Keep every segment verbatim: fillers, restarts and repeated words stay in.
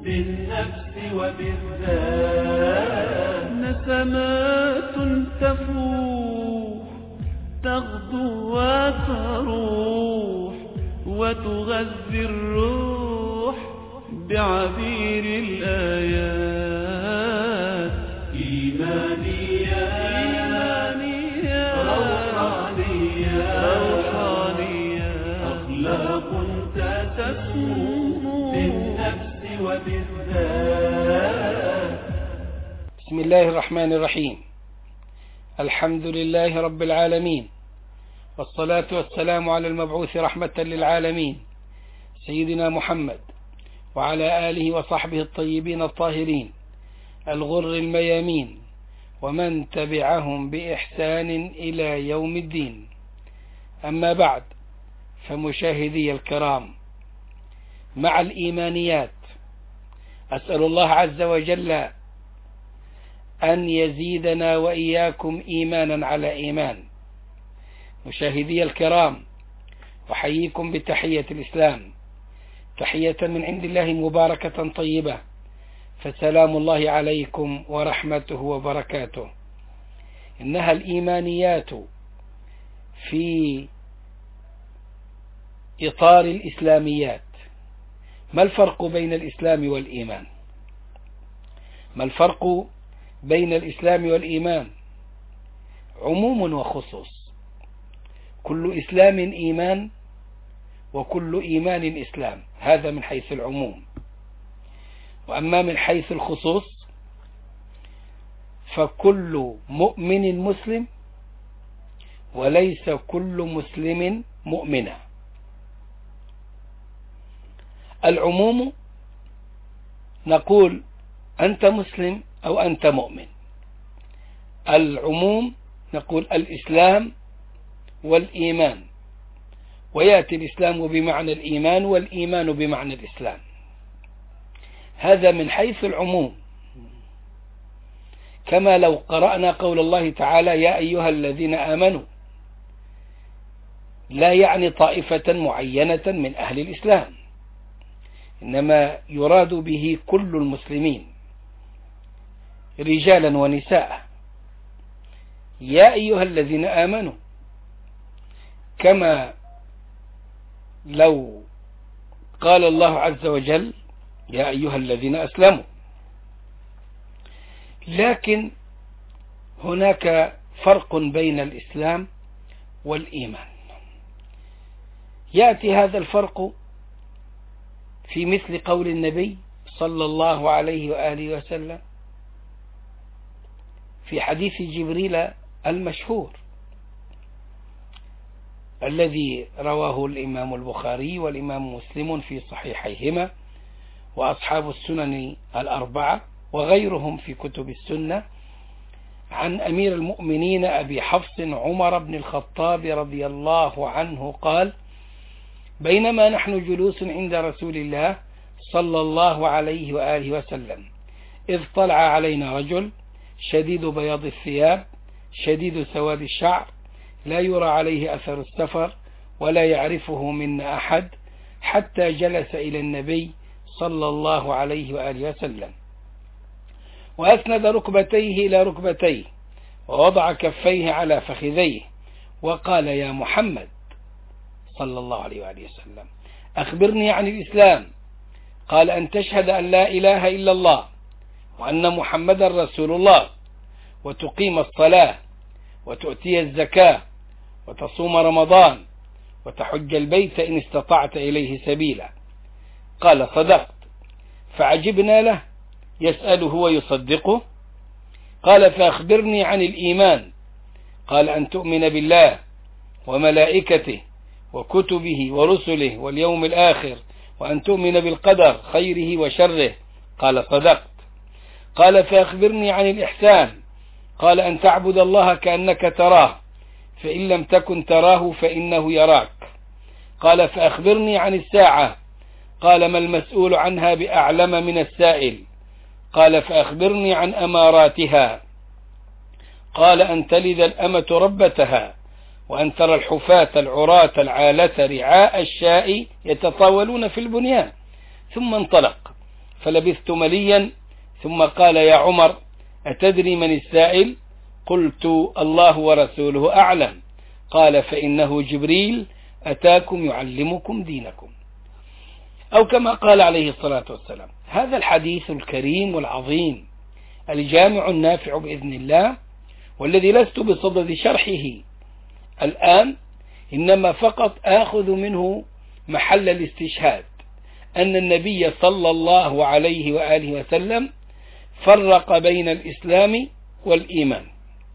بالنفس وبالذات. نسمات تفوح تغدو وتروح وتغذي الروح بعبير الآيات. إيمانيات أخلاق تسمو بالنفس وبالذات. بسم الله الرحمن الرحيم. الحمد لله رب العالمين، والصلاة والسلام على المبعوث رحمة للعالمين سيدنا محمد وعلى آله وصحبه الطيبين الطاهرين الغر الميامين ومن تبعهم بإحسان إلى يوم الدين. أما بعد، فمشاهدي الكرام، مع الإيمانيات أسأل الله عز وجل أن يزيدنا وإياكم إيمانا على إيمان. مشاهدي الكرام، أحييكم بتحية الإسلام، تحية من عند الله مباركة طيبة، فسلام الله عليكم ورحمته وبركاته. إنها الإيمانيات في إطار الإسلاميات. ما الفرق بين الإسلام والإيمان؟ ما الفرق بين الإسلام والإيمان؟ عموم وخصوص. كل إسلام إيمان وكل إيمان إسلام، هذا من حيث العموم. وأما من حيث الخصوص فكل مؤمن مسلم وليس كل مسلم مؤمنا. العموم نقول أنت مسلم أو أنت مؤمن. العموم نقول الإسلام والإيمان، ويأتي الإسلام بمعنى الإيمان والإيمان بمعنى الإسلام. هذا من حيث العموم، كما لو قرأنا قول الله تعالى يا أيها الذين آمنوا، لا يعني طائفة معينة من أهل الإسلام، إنما يراد به كل المسلمين رجالا ونساء. يا أيها الذين آمنوا، كما لو قال الله عز وجل يا أيها الذين أسلموا. لكن هناك فرق بين الإسلام والإيمان. يأتي هذا الفرق في مثل قول النبي صلى الله عليه وآله وسلم في حديث جبريل المشهور الذي رواه الإمام البخاري والإمام مسلم في صحيحيهما، وأصحاب السنن الأربعة وغيرهم في كتب السنة، عن أمير المؤمنين أبي حفص عمر بن الخطاب رضي الله عنه قال: بينما نحن جلوس عند رسول الله صلى الله عليه وآله وسلم إذ طلع علينا رجل شديد بياض الثياب شديد سواد الشعر لا يرى عليه أثر السفر ولا يعرفه منا أحد، حتى جلس إلى النبي صلى الله عليه وآله وسلم وأسند ركبتيه إلى ركبتيه ووضع كفيه على فخذيه وقال: يا محمد صلى الله عليه وآله وسلم، أخبرني عن الإسلام. قال: أن تشهد أن لا إله إلا الله وأن محمدا رسول الله، وتقيم الصلاة، وتؤتي الزكاة، وتصوم رمضان، وتحج البيت إن استطعت إليه سبيلا. قال: صدقت. فعجبنا له يسأله ويصدقه. قال: فأخبرني عن الإيمان. قال: أن تؤمن بالله وملائكته وكتبه ورسله واليوم الآخر، وأن تؤمن بالقدر خيره وشره. قال: صدقت. قال: فأخبرني عن الإحسان. قال: أن تعبد الله كأنك تراه، فإن لم تكن تراه فإنه يراك. قال: فأخبرني عن الساعة. قال: ما المسؤول عنها بأعلم من السائل. قال: فأخبرني عن أماراتها. قال: أن تلد الأمة ربتها، وأن ترى الحفاة العراة العالة رعاء الشاء يتطاولون في البنيان. ثم انطلق فلبثت مليا ثم قال يا عمر أتدري من السائل؟ قلت الله ورسوله أعلم. قال فإنه جبريل أتاكم يعلمكم دينكم، أو كما قال عليه الصلاة والسلام. هذا الحديث الكريم والعظيم الجامع النافع بإذن الله، والذي لست بصدد شرحه الآن، إنما فقط آخذ منه محل الاستشهاد أن النبي صلى الله عليه وآله وسلم فرق بين الإسلام والإيمان،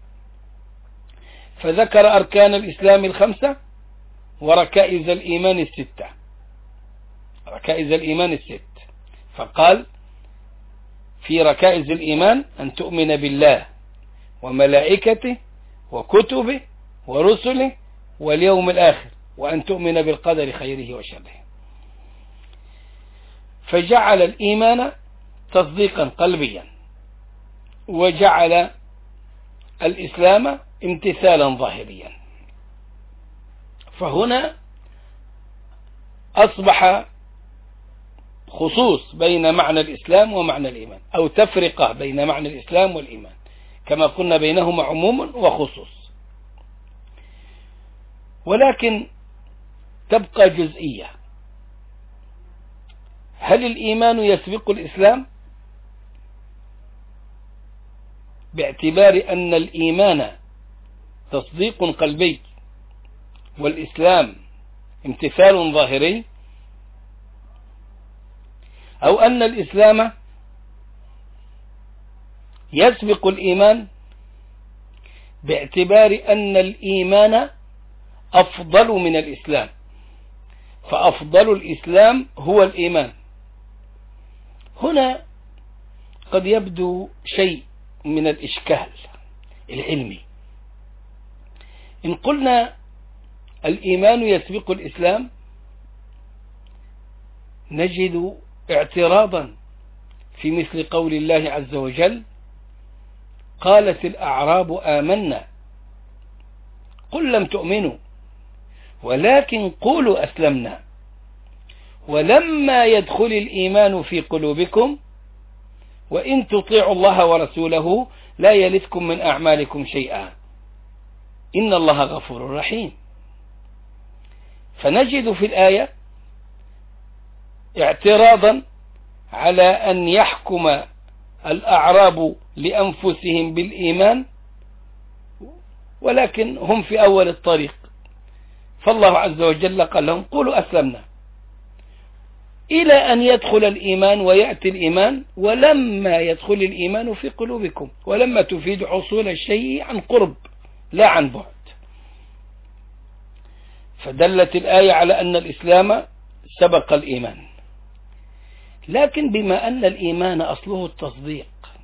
فذكر أركان الإسلام الخمسة وركائز الإيمان الستة، ركائز الإيمان الست، فقال في ركائز الإيمان أن تؤمن بالله وملائكته وكتبه ورسله واليوم الآخر، وأن تؤمن بالقدر خيره وشره. فجعل الإيمان تصديقا قلبيا، وجعل الإسلام امتثالا ظاهريا. فهنا أصبح خصوص بين معنى الإسلام ومعنى الإيمان، أو تفرقة بين معنى الإسلام والإيمان، كما قلنا بينهما عموم وخصوص. ولكن تبقى جزئية: هل الإيمان يسبق الإسلام؟ باعتبار أن الإيمان تصديق قلبي والإسلام امتثال ظاهري، أو أن الإسلام يسبق الإيمان باعتبار أن الإيمان أفضل من الإسلام، فأفضل الإسلام هو الإيمان. هنا قد يبدو شيء من الإشكال العلمي. إن قلنا الإيمان يسبق الإسلام نجد اعتراضا في مثل قول الله عز وجل: قالت الأعراب آمنا قل لم تؤمنوا ولكن قولوا أسلمنا ولما يدخل الإيمان في قلوبكم وإن تطيعوا الله ورسوله لا يلتكم من أعمالكم شيئا إن الله غفور رحيم. فنجد في الآية اعتراضا على أن يحكم الأعراب لأنفسهم بالإيمان ولكن هم في أول الطريق، فالله عز وجل قال لهم قولوا أسلمنا، إلى أن يدخل الإيمان ويأتي الإيمان ولما يدخل الإيمان في قلوبكم، ولما تفيد حصول الشيء عن قرب لا عن بعد. فدلت الآية على أن الإسلام سبق الإيمان. لكن بما أن الإيمان أصله التصديق،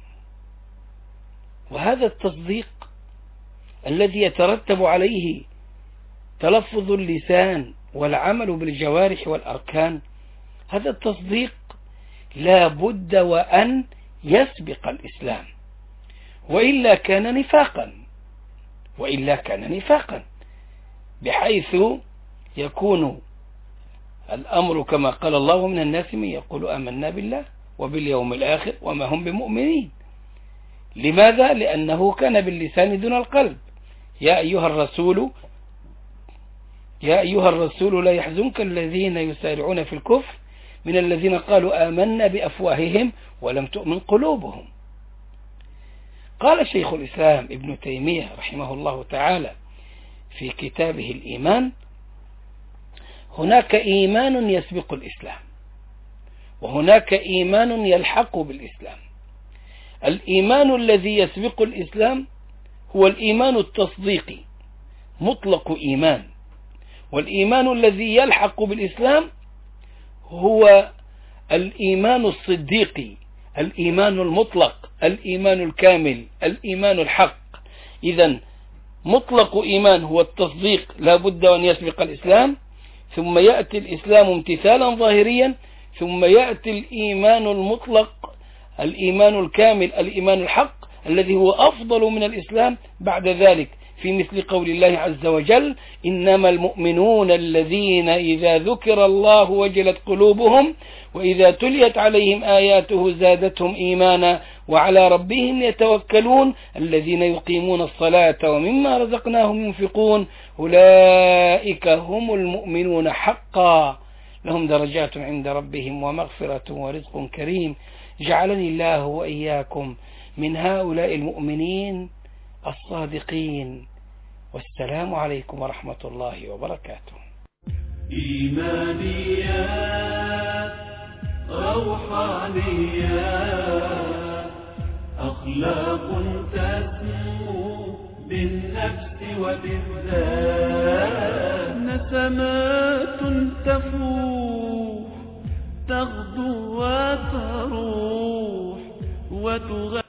وهذا التصديق الذي يترتب عليه تلفظ اللسان والعمل بالجوارح والأركان، هذا التصديق لا بد وأن يسبق الإسلام، وإلا كان نفاقا وإلا كان نفاقا بحيث يكون الأمر كما قال الله: من الناس من يقول آمنا بالله وباليوم الآخر وما هم بمؤمنين. لماذا؟ لأنه كان باللسان دون القلب. يا أيها الرسول يا أيها الرسول لا يحزنك الذين يسارعون في الكفر من الذين قالوا آمنا بأفواههم ولم تؤمن قلوبهم. قال شيخ الإسلام ابن تيمية رحمه الله تعالى في كتابه الإيمان: هناك إيمان يسبق الإسلام وهناك إيمان يلحق بالإسلام. الإيمان الذي يسبق الإسلام هو الإيمان التصديقي مطلق إيمان، والإيمان الذي يلحق بالإسلام هو الإيمان الصديقي، الإيمان المطلق، الإيمان الكامل، الإيمان الحق. إذن مطلق إيمان هو التصديق لا بد أن يسبق الإسلام، ثم يأتي الإسلام امتثالا ظاهريا، ثم يأتي الإيمان المطلق، الإيمان الكامل، الإيمان الحق الذي هو أفضل من الإسلام بعد ذلك. في مثل قول الله عز وجل: إنما المؤمنون الذين إذا ذكر الله وجلت قلوبهم وإذا تليت عليهم آياته زادتهم إيمانا وعلى ربهم يتوكلون الذين يقيمون الصلاة ومما رزقناهم ينفقون أولئك هم المؤمنون حقا لهم درجات عند ربهم ومغفرة ورزق كريم. جعلني الله وإياكم من هؤلاء المؤمنين الصادقين. والسلام عليكم ورحمة الله وبركاته. إيمانيات، روحانيات، أخلاق تسمو بالنفس وبالذات، نسمات تفوح تغدو وتروح وتغ